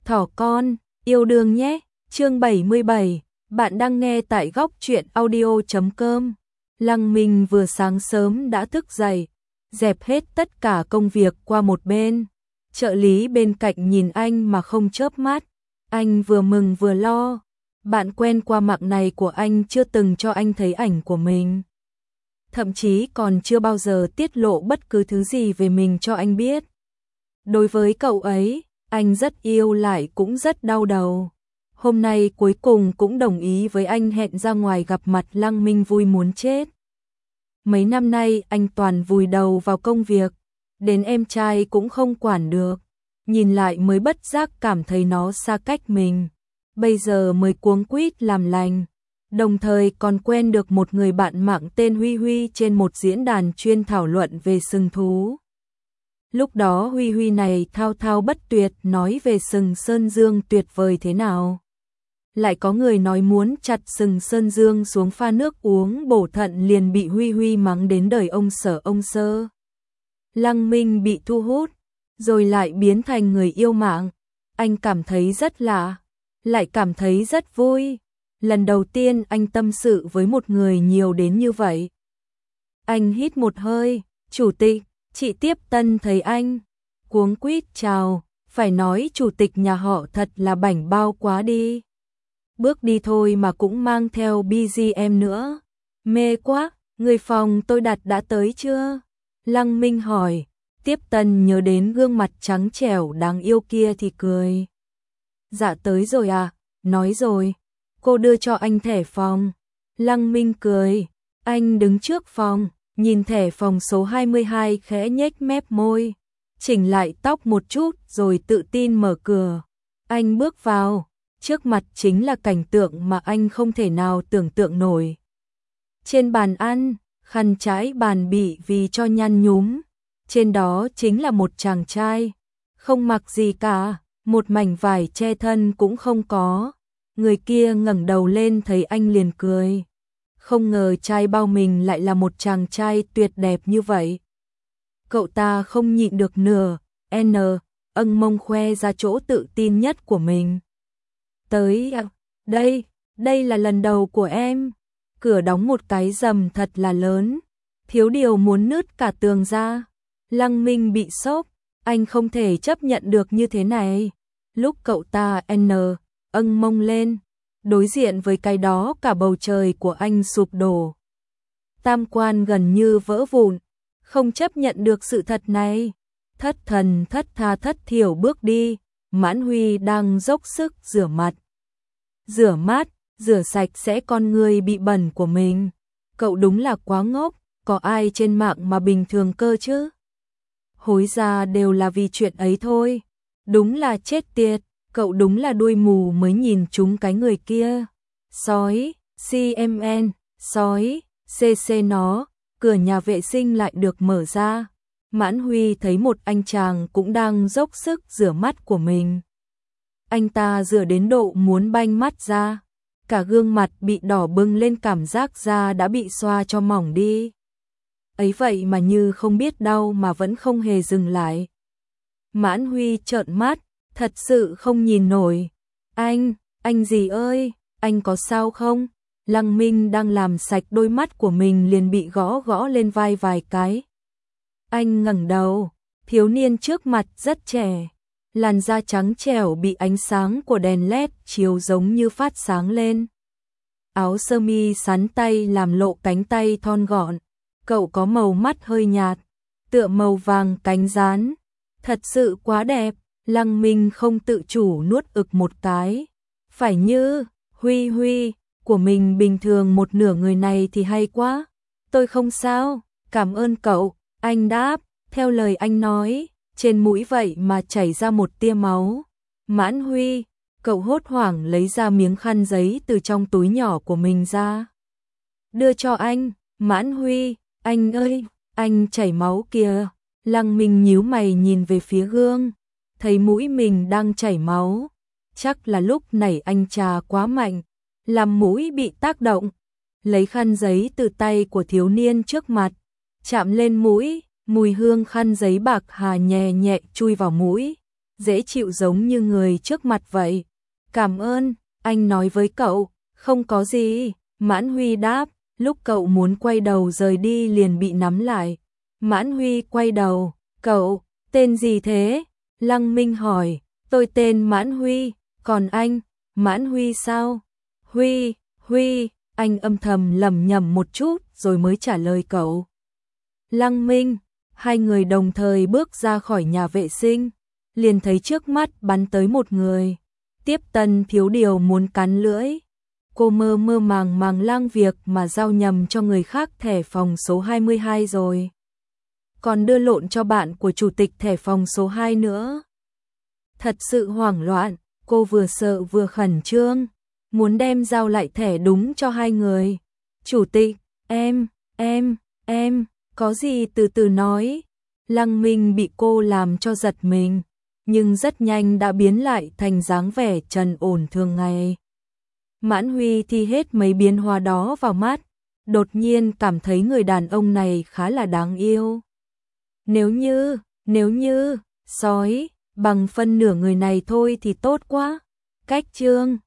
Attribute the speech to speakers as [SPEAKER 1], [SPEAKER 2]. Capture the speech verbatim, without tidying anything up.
[SPEAKER 1] Thỏ con, yêu đương nhé. Chương bảy mươi bảy, bạn đang nghe tại góc truyện audio chấm com. Lăng Minh vừa sáng sớm đã thức dậy, dẹp hết tất cả công việc qua một bên. Trợ lý bên cạnh nhìn anh mà không chớp mắt, anh vừa mừng vừa lo. Bạn quen qua mạng này của anh chưa từng cho anh thấy ảnh của mình, thậm chí còn chưa bao giờ tiết lộ bất cứ thứ gì về mình cho anh biết. Đối với cậu ấy, anh rất yêu lại cũng rất đau đầu. Hôm nay cuối cùng cũng đồng ý với anh hẹn ra ngoài gặp mặt. Lăng Minh vui muốn chết. Mấy năm nay anh toàn vùi đầu vào công việc, đến em trai cũng không quản được. Nhìn lại mới bất giác cảm thấy nó xa cách mình. Bây giờ mới cuống quýt làm lành. Đồng thời còn quen được một người bạn mạng tên Huy Huy trên một diễn đàn chuyên thảo luận về sừng thú. Lúc đó Huy Huy này thao thao bất tuyệt nói về sừng Sơn Dương tuyệt vời thế nào. Lại có người nói muốn chặt sừng Sơn Dương xuống pha nước uống bổ thận, liền bị Huy Huy mắng đến đời ông sở ông sơ. Lăng Minh bị thu hút, rồi lại biến thành người yêu mạng. Anh cảm thấy rất lạ, lại cảm thấy rất vui. Lần đầu tiên anh tâm sự với một người nhiều đến như vậy. Anh hít một hơi, chủ tịch, chị Tiếp Tân thấy anh, cuống quýt chào, phải nói chủ tịch nhà họ thật là bảnh bao quá đi. Bước đi thôi mà cũng mang theo bê giê em nữa. Mê quá, người phòng tôi đặt đã tới chưa? Lăng Minh hỏi. Tiếp Tân nhớ đến gương mặt trắng trẻo đáng yêu kia thì cười. Dạ tới rồi à, nói rồi. Cô đưa cho anh thẻ phòng. Lăng Minh cười. Anh đứng trước phòng, nhìn thẻ phòng số hai mươi hai khẽ nhếch mép môi. Chỉnh lại tóc một chút rồi tự tin mở cửa. Anh bước vào. Trước mặt chính là cảnh tượng mà anh không thể nào tưởng tượng nổi. Trên bàn ăn, khăn trải bàn bị vì cho nhăn nhúm. Trên đó chính là một chàng trai, không mặc gì cả, một mảnh vải che thân cũng không có. Người kia ngẩng đầu lên thấy anh liền cười. Không ngờ trai bao mình lại là một chàng trai tuyệt đẹp như vậy. Cậu ta không nhịn được nửa, N, âng mông khoe ra chỗ tự tin nhất của mình. Tới à, đây, đây là lần đầu của em. Cửa đóng một cái rầm thật là lớn, thiếu điều muốn nứt cả tường ra. Lăng Minh bị sốc, anh không thể chấp nhận được như thế này. Lúc cậu ta N, âng mông lên, đối diện với cái đó cả bầu trời của anh sụp đổ. Tam quan gần như vỡ vụn, không chấp nhận được sự thật này. Thất thần thất tha thất thiểu bước đi. Mãn Huy đang dốc sức rửa mặt. Rửa mát, rửa sạch sẽ con người bị bẩn của mình. Cậu đúng là quá ngốc, có ai trên mạng mà bình thường cơ chứ? Hối ra đều là vì chuyện ấy thôi. Đúng là chết tiệt, cậu đúng là đuôi mù mới nhìn trúng cái người kia. Sói, xê em en, sói, xê xê nó, cửa nhà vệ sinh lại được mở ra. Mãn Huy thấy một anh chàng cũng đang dốc sức rửa mắt của mình. Anh ta rửa đến độ muốn banh mắt ra, cả gương mặt bị đỏ bừng lên, cảm giác da đã bị xoa cho mỏng đi. Ấy vậy mà như không biết đau mà vẫn không hề dừng lại. Mãn Huy trợn mắt, thật sự không nhìn nổi. Anh, anh gì ơi, anh có sao không? Lăng Minh đang làm sạch đôi mắt của mình liền bị gõ gõ lên vai vài cái. Anh ngẩng đầu, thiếu niên trước mặt rất trẻ, làn da trắng trẻo bị ánh sáng của đèn led chiếu giống như phát sáng lên. Áo sơ mi sắn tay làm lộ cánh tay thon gọn, cậu có màu mắt hơi nhạt, tựa màu vàng cánh gián, thật sự quá đẹp. Lăng Minh không tự chủ nuốt ực một cái. Phải như Huy Huy của mình bình thường một nửa người này thì hay quá. Tôi không sao, cảm ơn cậu. Anh đáp, theo lời anh nói, trên mũi vậy mà chảy ra một tia máu. Mãn Huy, cậu hốt hoảng lấy ra miếng khăn giấy từ trong túi nhỏ của mình ra. Đưa cho anh. Mãn Huy, anh ơi, anh chảy máu kìa. Lăng Minh nhíu mày nhìn về phía gương, thấy mũi mình đang chảy máu. Chắc là lúc nãy anh trà quá mạnh, làm mũi bị tác động. Lấy khăn giấy từ tay của thiếu niên trước mặt, chạm lên mũi, mùi hương khăn giấy bạc hà nhẹ nhẹ chui vào mũi. dễ chịu giống như người trước mặt vậy. Cảm ơn, anh nói với cậu, không có gì, Mãn Huy đáp, lúc cậu muốn quay đầu rời đi liền bị nắm lại. Mãn Huy quay đầu, cậu, tên gì thế? Lăng Minh hỏi, tôi tên Mãn Huy, còn anh, Mãn Huy sao? Huy, Huy, anh âm thầm lẩm nhẩm một chút rồi mới trả lời cậu. Lăng Minh, hai người đồng thời bước ra khỏi nhà vệ sinh, liền thấy trước mắt bắn tới một người. Tiếp Tân thiếu điều muốn cắn lưỡi. Cô mơ mơ màng màng lang việc mà giao nhầm cho người khác thẻ phòng số hai mươi hai rồi. Còn đưa lộn cho bạn của chủ tịch thẻ phòng số hai nữa. Thật sự hoảng loạn, cô vừa sợ vừa khẩn trương, muốn đem giao lại thẻ đúng cho hai người. Chủ tịch, em, em, em, có gì từ từ nói. Lăng Minh bị cô làm cho giật mình, nhưng rất nhanh đã biến lại thành dáng vẻ trần ổn thường ngày. Mãn Huy thì hết mấy biến hóa đó vào mắt, đột nhiên cảm thấy người đàn ông này khá là đáng yêu. Nếu như, nếu như, sói, bằng phân nửa người này thôi thì tốt quá. Cách chương